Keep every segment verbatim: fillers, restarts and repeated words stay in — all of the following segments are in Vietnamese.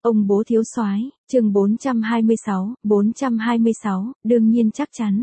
Ông bố thiếu soái, chương bốn trăm hai mươi sáu, bốn trăm hai mươi sáu, đương nhiên chắc chắn.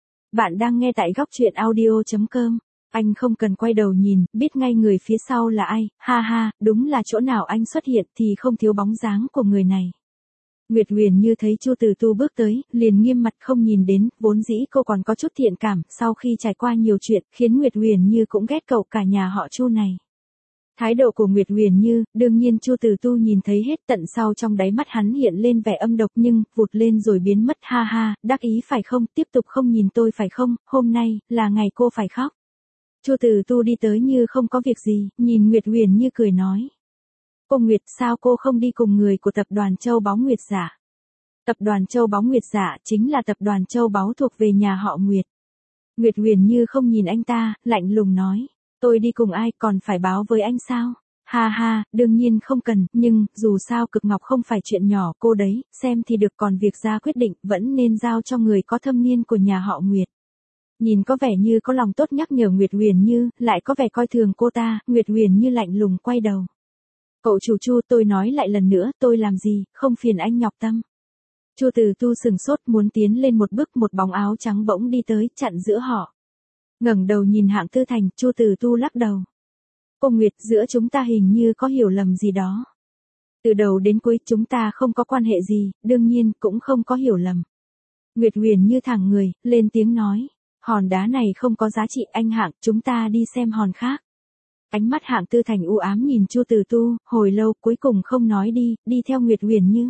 Bạn đang nghe tại góc truyện audio chấm com. Anh không cần quay đầu nhìn, biết ngay người phía sau là ai, ha ha, đúng là chỗ nào anh xuất hiện thì không thiếu bóng dáng của người này. Nguyệt Huyền Như thấy Chu Từ Tu bước tới, liền nghiêm mặt không nhìn đến, vốn dĩ cô còn có chút thiện cảm, sau khi trải qua nhiều chuyện, khiến Nguyệt Huyền Như cũng ghét cậu cả nhà họ Chu này. Thái độ của Nguyệt Huyền Như, đương nhiên Chu Từ Tu nhìn thấy hết, tận sau trong đáy mắt hắn hiện lên vẻ âm độc nhưng, vụt lên rồi biến mất, ha ha, đắc ý phải không, tiếp tục không nhìn tôi phải không, hôm nay, là ngày cô phải khóc. Chu Từ Tu đi tới như không có việc gì, nhìn Nguyệt Huyền Như cười nói. Cô Nguyệt, sao cô không đi cùng người của tập đoàn Châu Báu Nguyệt Giả? Tập đoàn Châu Báu Nguyệt Giả chính là tập đoàn Châu Báu thuộc về nhà họ Nguyệt. Nguyệt Huyền Như không nhìn anh ta, lạnh lùng nói. Tôi đi cùng ai còn phải báo với anh sao? Ha ha, đương nhiên không cần, nhưng, dù sao cực ngọc không phải chuyện nhỏ cô đấy, xem thì được còn việc ra quyết định vẫn nên giao cho người có thâm niên của nhà họ Nguyệt. Nhìn có vẻ như có lòng tốt nhắc nhở Nguyệt Huyền Như, lại có vẻ coi thường cô ta, Nguyệt Huyền Như lạnh lùng quay đầu. Cậu chủ Chu, tôi nói lại lần nữa, tôi làm gì, không phiền anh nhọc tâm. Chu Từ Tu sừng sốt muốn tiến lên một bước, một bóng áo trắng bỗng đi tới, chặn giữa họ. Ngẩng đầu nhìn Hạng Tư Thành, Chu Từ Tu lắc đầu. Cô Nguyệt, giữa chúng ta hình như có hiểu lầm gì đó. Từ đầu đến cuối chúng ta không có quan hệ gì, đương nhiên cũng không có hiểu lầm. Nguyệt Huyền Như thẳng người, lên tiếng nói. Hòn đá này không có giá trị anh Hạng, chúng ta đi xem hòn khác. Ánh mắt Hạng Tư Thành u ám nhìn Chu Từ Tu, hồi lâu cuối cùng không nói đi, đi theo Nguyệt Huyền Như.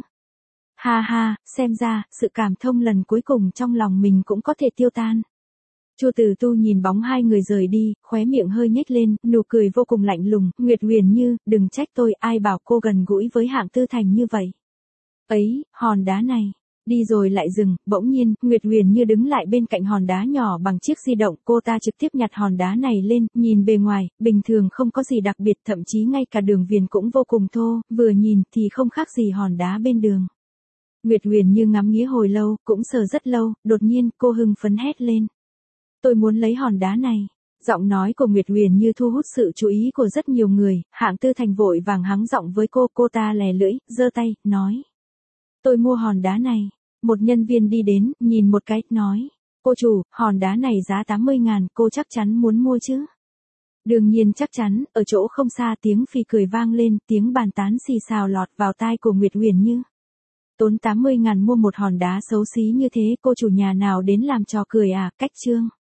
Ha ha, xem ra, sự cảm thông lần cuối cùng trong lòng mình cũng có thể tiêu tan. Chu Từ Tu nhìn bóng hai người rời đi, khóe miệng hơi nhếch lên, nụ cười vô cùng lạnh lùng, Nguyệt Huyền Như, đừng trách tôi, ai bảo cô gần gũi với Hạng Tư Thành như vậy. Ấy, hòn đá này. Đi rồi lại dừng, bỗng nhiên, Nguyệt Huyền Như đứng lại bên cạnh hòn đá nhỏ bằng chiếc di động, cô ta trực tiếp nhặt hòn đá này lên, nhìn bề ngoài, bình thường không có gì đặc biệt, thậm chí ngay cả đường viền cũng vô cùng thô, vừa nhìn thì không khác gì hòn đá bên đường. Nguyệt Huyền Như ngắm nghía hồi lâu, cũng sờ rất lâu, đột nhiên, cô hưng phấn hét lên. Tôi muốn lấy hòn đá này. Giọng nói của Nguyệt Huyền Như thu hút sự chú ý của rất nhiều người, Hạng Tư Thành vội vàng hắng giọng với cô, cô ta lè lưỡi, giơ tay, nói. Tôi mua hòn đá này. Một nhân viên đi đến, nhìn một cái, nói. Cô chủ, hòn đá này giá tám mươi ngàn, cô chắc chắn muốn mua chứ? Đương nhiên chắc chắn, ở chỗ không xa tiếng phì cười vang lên, tiếng bàn tán xì xào lọt vào tai của Nguyệt Huyền Như. Tốn tám mươi ngàn mua một hòn đá xấu xí như thế, cô chủ nhà nào đến làm trò cười à, cách trương.